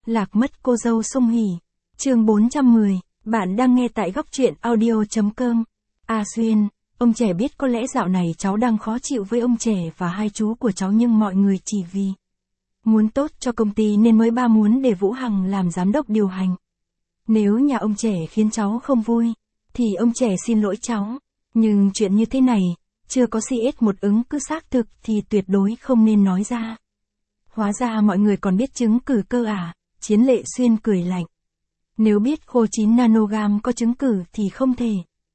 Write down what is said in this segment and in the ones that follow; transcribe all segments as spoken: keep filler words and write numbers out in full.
Lạc mất cô dâu Song Hỷ. Chương bốn trăm mười, bạn đang nghe tại góc truyện audio chấm com. A Xuyên, ông trẻ biết có lẽ dạo này cháu đang khó chịu với ông trẻ và hai chú của cháu, nhưng mọi người chỉ vì muốn tốt cho công ty nên mới ba muốn để Vũ Hằng làm giám đốc điều hành. Nếu nhà ông trẻ khiến cháu không vui, thì ông trẻ xin lỗi cháu. Nhưng chuyện như thế này, chưa có xê ét một ứng cử xác thực thì tuyệt đối không nên nói ra. Hóa ra mọi người còn biết chứng cử cơ à? Chiến Lệ Xuyên cười lạnh. Nếu biết khô chín nanogam có chứng cử thì không thể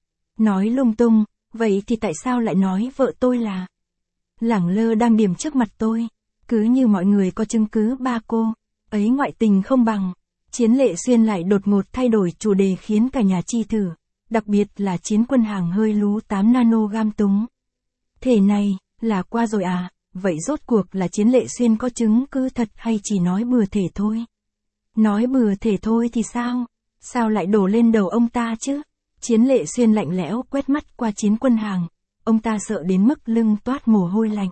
nói lung tung, vậy thì tại sao lại nói vợ tôi là lẳng lơ đang điểm trước mặt tôi? Cứ như mọi người có chứng cứ ba cô ấy ngoại tình không bằng. Chiến Lệ Xuyên lại đột ngột thay đổi chủ đề khiến cả nhà chi thử, đặc biệt là Chiến Quân Hàng hơi lú tám nanogam túng. Thể này, là qua rồi à? Vậy rốt cuộc là Chiến Lệ Xuyên có chứng cứ thật hay chỉ nói bừa thể thôi? Nói bừa thể thôi thì sao? Sao lại đổ lên đầu ông ta chứ? Chiến Lệ Xuyên lạnh lẽo quét mắt qua Chiến Quân Hàng. Ông ta sợ đến mức lưng toát mồ hôi lạnh.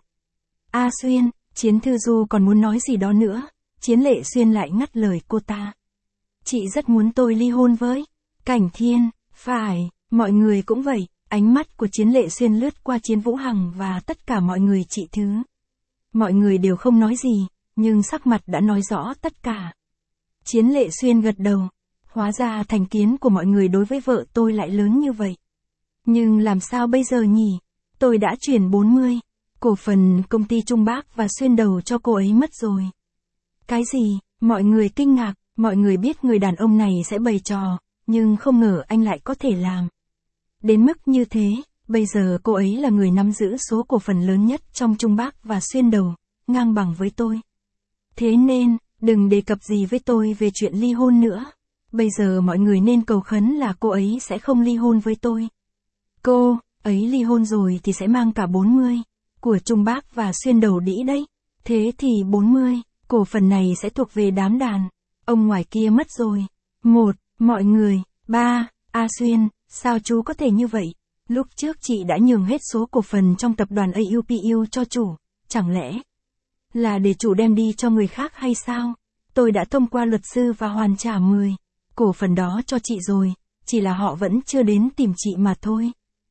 A Xuyên, Chiến Thư Du còn muốn nói gì đó nữa. Chiến Lệ Xuyên lại ngắt lời cô ta. Chị rất muốn tôi ly hôn với Cảnh Thiên. Phải, mọi người cũng vậy. Ánh mắt của Chiến Lệ Xuyên lướt qua Chiến Vũ Hằng và tất cả mọi người chị Thứ. Mọi người đều không nói gì, nhưng sắc mặt đã nói rõ tất cả. Chiến Lệ Xuyên gật đầu. Hóa ra thành kiến của mọi người đối với vợ tôi lại lớn như vậy. Nhưng làm sao bây giờ nhỉ? Tôi đã chuyển bốn mươi cổ phần công ty Trung Bác và Xuyên Đầu cho cô ấy mất rồi. Cái gì? Mọi người kinh ngạc, mọi người biết người đàn ông này sẽ bày trò, nhưng không ngờ anh lại có thể làm đến mức như thế. Bây giờ cô ấy là người nắm giữ số cổ phần lớn nhất trong Trung Bác và Xuyên Đầu, ngang bằng với tôi. Thế nên, đừng đề cập gì với tôi về chuyện ly hôn nữa. Bây giờ mọi người nên cầu khấn là cô ấy sẽ không ly hôn với tôi. Cô ấy ly hôn rồi thì sẽ mang cả bốn mươi của Trung Bác và Xuyên Đầu đĩ đấy. Thế thì bốn mươi cổ phần này sẽ thuộc về đám đàn ông ngoài kia mất rồi. Một, mọi người. Ba, A Xuyên, sao chú có thể như vậy? Lúc trước chị đã nhường hết số cổ phần trong tập đoàn a u pê u cho chủ, chẳng lẽ là để chủ đem đi cho người khác hay sao? Tôi đã thông qua luật sư và hoàn trả mười cổ phần đó cho chị rồi, chỉ là họ vẫn chưa đến tìm chị mà thôi.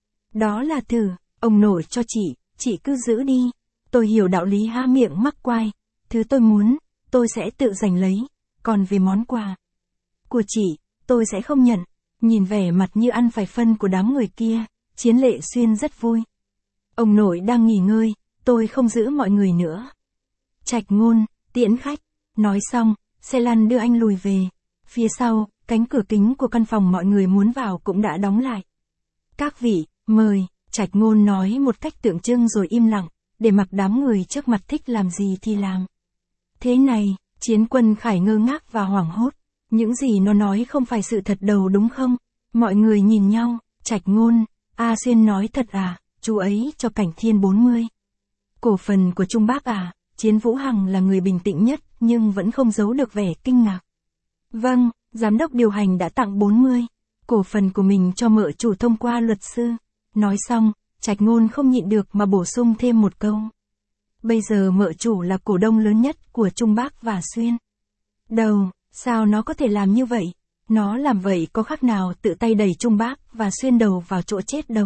Đó là thử, ông nội cho chị, chị cứ giữ đi. Tôi hiểu đạo lý há miệng mắc quai, thứ tôi muốn, tôi sẽ tự giành lấy, còn về món quà của chị, tôi sẽ không nhận. Nhìn vẻ mặt như ăn phải phân của đám người kia, Chiến Lệ Xuyên rất vui. Ông nội đang nghỉ ngơi, tôi không giữ mọi người nữa. Trạch Ngôn, tiễn khách. Nói xong, xe lăn đưa anh lùi về. Phía sau, cánh cửa kính của căn phòng mọi người muốn vào cũng đã đóng lại. Các vị, mời, Trạch Ngôn nói một cách tượng trưng rồi im lặng, để mặc đám người trước mặt thích làm gì thì làm. Thế này, Chiến Quân Khải ngơ ngác và hoảng hốt. Những gì nó nói không phải sự thật đâu đúng không? Mọi người nhìn nhau. Trạch Ngôn, A Xuyên nói thật à? Chú ấy cho Cảnh Thiên bốn mươi cổ phần của Trung Bác à? Chiến Vũ Hằng là người bình tĩnh nhất, nhưng vẫn không giấu được vẻ kinh ngạc. Vâng, giám đốc điều hành đã tặng bốn mươi cổ phần của mình cho mợ chủ thông qua luật sư. Nói xong, Trạch Ngôn không nhịn được mà bổ sung thêm một câu. Bây giờ mợ chủ là cổ đông lớn nhất của Trung Bác và Xuyên Đầu. Sao nó có thể làm như vậy? Nó làm vậy có khác nào tự tay đẩy Trung Bác và Xuyên Đầu vào chỗ chết đâu.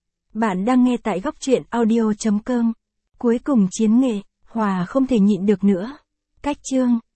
Bạn đang nghe tại góc truyện audio chấm com. Cuối cùng Chiến Nghệ, Hòa không thể nhịn được nữa. Cách chương.